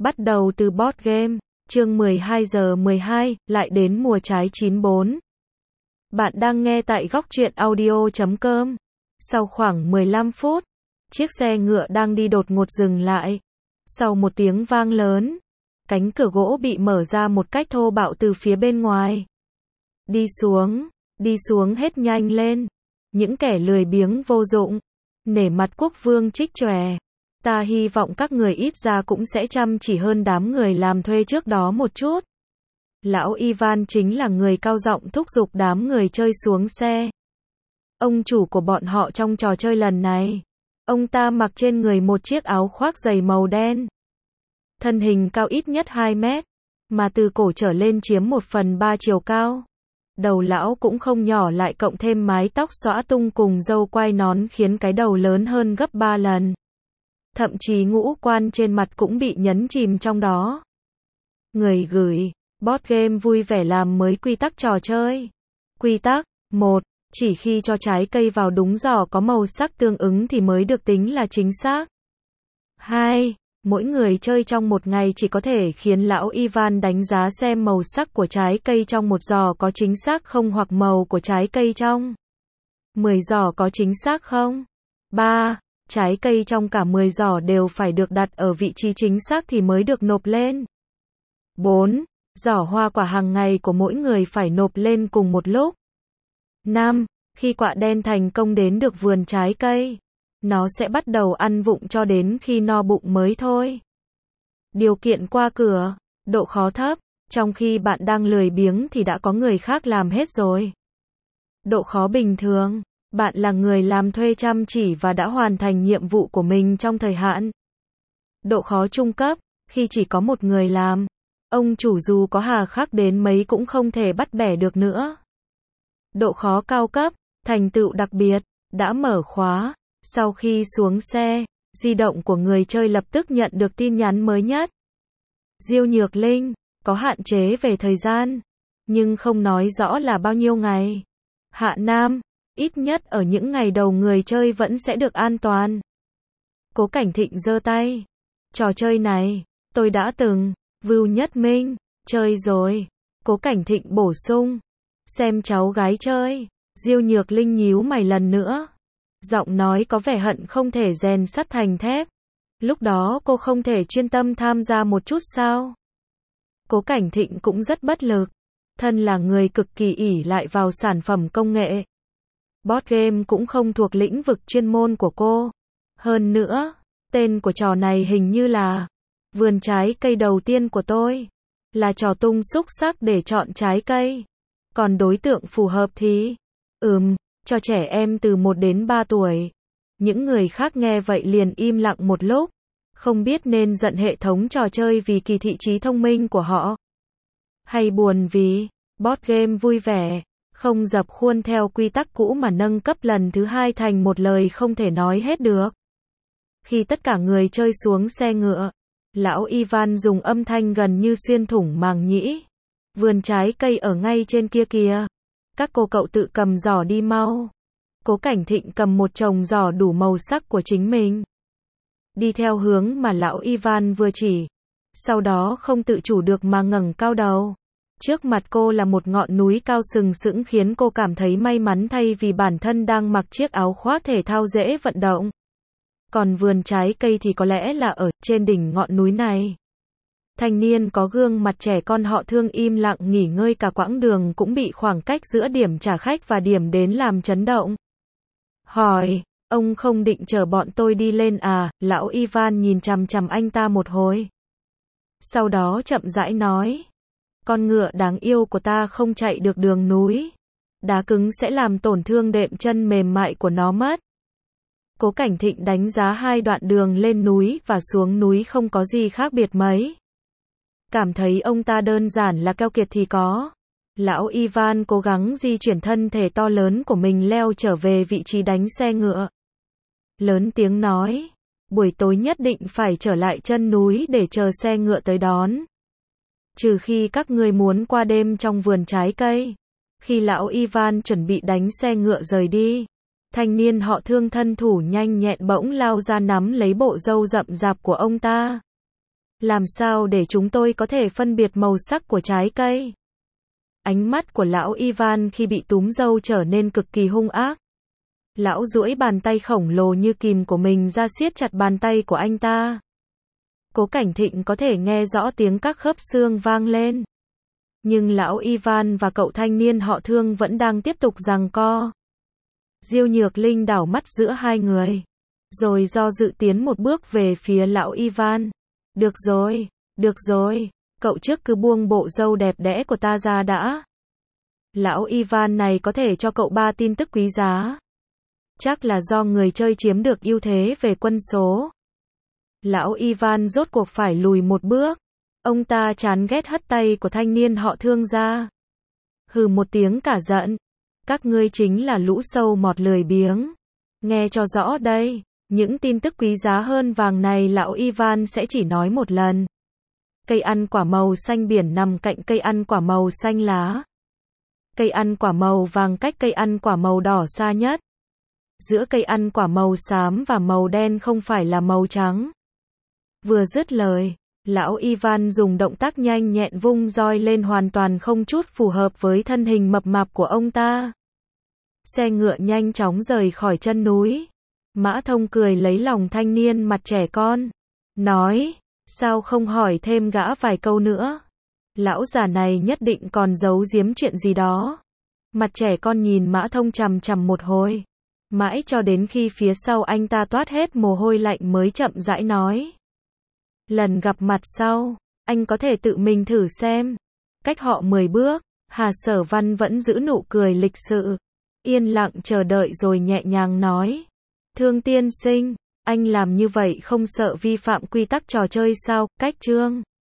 Bắt đầu từ board game, chương 12 giờ 12, lại đến mùa trái 94. Bạn đang nghe tại góc truyện audio.com. Sau khoảng 15 phút, chiếc xe ngựa đang đi đột ngột dừng lại. Sau một tiếng vang lớn, cánh cửa gỗ bị mở ra một cách thô bạo từ phía bên ngoài. Đi xuống hết nhanh lên. Những kẻ lười biếng vô dụng. Nể mặt quốc vương trích chòe. Ta hy vọng các người ít ra cũng sẽ chăm chỉ hơn đám người làm thuê trước đó một chút. Lão Ivan chính là người cao giọng thúc giục đám người chơi xuống xe. Ông chủ của bọn họ trong trò chơi lần này. Ông ta mặc trên người một chiếc áo khoác dày màu đen. Thân hình cao ít nhất 2 mét, mà từ cổ trở lên chiếm 1/3 chiều cao. Đầu lão cũng không nhỏ lại cộng thêm mái tóc xõa tung cùng râu quai nón khiến cái đầu lớn hơn gấp 3 lần. Thậm chí ngũ quan trên mặt cũng bị nhấn chìm trong đó. Người gửi, board game vui vẻ làm mới quy tắc trò chơi. Quy tắc 1. Chỉ khi cho trái cây vào đúng giỏ có màu sắc tương ứng thì mới được tính là chính xác. 2. Mỗi người chơi trong một ngày chỉ có thể khiến lão Ivan đánh giá xem màu sắc của trái cây trong một giỏ có chính xác không hoặc màu của trái cây trong 10 giỏ có chính xác không. 3. Trái cây trong cả 10 giỏ đều phải được đặt ở vị trí chính xác thì mới được nộp lên. 4. Giỏ hoa quả hàng ngày của mỗi người phải nộp lên cùng một lúc. 5. Khi quạ đen thành công đến được vườn trái cây, nó sẽ bắt đầu ăn vụng cho đến khi no bụng mới thôi. Điều kiện qua cửa, độ khó thấp, trong khi bạn đang lười biếng thì đã có người khác làm hết rồi. Độ khó bình thường, bạn là người làm thuê chăm chỉ và đã hoàn thành nhiệm vụ của mình trong thời hạn. Độ khó trung cấp, khi chỉ có một người làm, ông chủ dù có hà khắc đến mấy cũng không thể bắt bẻ được nữa. Độ khó cao cấp, thành tựu đặc biệt, đã mở khóa. Sau khi xuống xe, di động của người chơi lập tức nhận được tin nhắn mới nhất. Diêu Nhược Linh, có hạn chế về thời gian, nhưng không nói rõ là bao nhiêu ngày. Hạ Nam, ít nhất ở những ngày đầu người chơi vẫn sẽ được an toàn. Cố Cảnh Thịnh giơ tay. Trò chơi này, tôi đã từng, Vưu Nhất Minh, chơi rồi. Cố Cảnh Thịnh bổ sung. Xem cháu gái chơi. Diêu Nhược Linh nhíu mày lần nữa. Giọng nói có vẻ hận không thể rèn sắt thành thép. Lúc đó cô không thể chuyên tâm tham gia một chút sao? Cố Cảnh Thịnh cũng rất bất lực. Thân là người cực kỳ ỷ lại vào sản phẩm công nghệ. Board game cũng không thuộc lĩnh vực chuyên môn của cô. Hơn nữa, tên của trò này hình như là vườn trái cây đầu tiên của tôi. Là trò tung xúc xắc để chọn trái cây. Còn đối tượng phù hợp thì cho trẻ em từ 1 đến 3 tuổi. Những người khác nghe vậy liền im lặng một lúc. Không biết nên giận hệ thống trò chơi vì kỳ thị trí thông minh của họ. Hay buồn vì board game vui vẻ, không dập khuôn theo quy tắc cũ mà nâng cấp lần thứ 2 thành một lời không thể nói hết được. Khi tất cả người chơi xuống xe ngựa, lão Ivan dùng âm thanh gần như xuyên thủng màng nhĩ. Vườn trái cây ở ngay trên kia kìa. Các cô cậu tự cầm giỏ đi mau. Cố Cảnh Thịnh cầm một chồng giỏ đủ màu sắc của chính mình. Đi theo hướng mà lão Ivan vừa chỉ. Sau đó không tự chủ được mà ngẩng cao đầu. Trước mặt cô là một ngọn núi cao sừng sững khiến cô cảm thấy may mắn thay vì bản thân đang mặc chiếc áo khoác thể thao dễ vận động. Còn vườn trái cây thì có lẽ là ở trên đỉnh ngọn núi này. Thanh niên có gương mặt trẻ con họ Thương im lặng nghỉ ngơi cả quãng đường cũng bị khoảng cách giữa điểm trả khách và điểm đến làm chấn động. Hỏi, ông không định chở bọn tôi đi lên à? Lão Ivan nhìn chằm chằm anh ta một hồi. Sau đó chậm rãi nói. Con ngựa đáng yêu của ta không chạy được đường núi. Đá cứng sẽ làm tổn thương đệm chân mềm mại của nó mất. Cố Cảnh Thịnh đánh giá 2 đoạn đường lên núi và xuống núi không có gì khác biệt mấy. Cảm thấy ông ta đơn giản là keo kiệt thì có. Lão Ivan cố gắng di chuyển thân thể to lớn của mình leo trở về vị trí đánh xe ngựa. Lớn tiếng nói, buổi tối nhất định phải trở lại chân núi để chờ xe ngựa tới đón. Trừ khi các ngươi muốn qua đêm trong vườn trái cây. Khi lão Ivan chuẩn bị đánh xe ngựa rời đi, thanh niên họ Thương thân thủ nhanh nhẹn bỗng lao ra nắm lấy bộ râu rậm rạp của ông ta. Làm sao để chúng tôi có thể phân biệt màu sắc của trái cây? Ánh mắt của lão Ivan khi bị túm râu trở nên cực kỳ hung ác. Lão duỗi bàn tay khổng lồ như kìm của mình ra siết chặt bàn tay của anh ta. Cố Cảnh Thịnh có thể nghe rõ tiếng các khớp xương vang lên. Nhưng lão Ivan và cậu thanh niên họ Thương vẫn đang tiếp tục giằng co. Diêu Nhược Linh đảo mắt giữa hai người, rồi do dự tiến một bước về phía lão Ivan. Được rồi, cậu trước cứ buông bộ râu đẹp đẽ của ta ra đã. Lão Ivan này có thể cho cậu 3 tin tức quý giá. Chắc là do người chơi chiếm được ưu thế về quân số. Lão Ivan rốt cuộc phải lùi một bước. Ông ta chán ghét hất tay của thanh niên họ Thương ra. Hừ một tiếng cả giận. Các ngươi chính là lũ sâu mọt lười biếng. Nghe cho rõ đây, những tin tức quý giá hơn vàng này lão Ivan sẽ chỉ nói một lần. Cây ăn quả màu xanh biển nằm cạnh cây ăn quả màu xanh lá. Cây ăn quả màu vàng cách cây ăn quả màu đỏ xa nhất. Giữa cây ăn quả màu xám và màu đen không phải là màu trắng. Vừa dứt lời, lão Ivan dùng động tác nhanh nhẹn vung roi lên hoàn toàn không chút phù hợp với thân hình mập mạp của ông ta. Xe ngựa nhanh chóng rời khỏi chân núi. Mã Thông cười lấy lòng thanh niên mặt trẻ con. Nói, sao không hỏi thêm gã vài câu nữa? Lão già này nhất định còn giấu giếm chuyện gì đó. Mặt trẻ con nhìn Mã Thông chằm chằm một hồi. Mãi cho đến khi phía sau anh ta toát hết mồ hôi lạnh mới chậm rãi nói. Lần gặp mặt sau, anh có thể tự mình thử xem. Cách họ 10 bước, Hà Sở Văn vẫn giữ nụ cười lịch sự. Yên lặng chờ đợi rồi nhẹ nhàng nói. Thương tiên sinh, anh làm như vậy không sợ vi phạm quy tắc trò chơi sao? Cách chương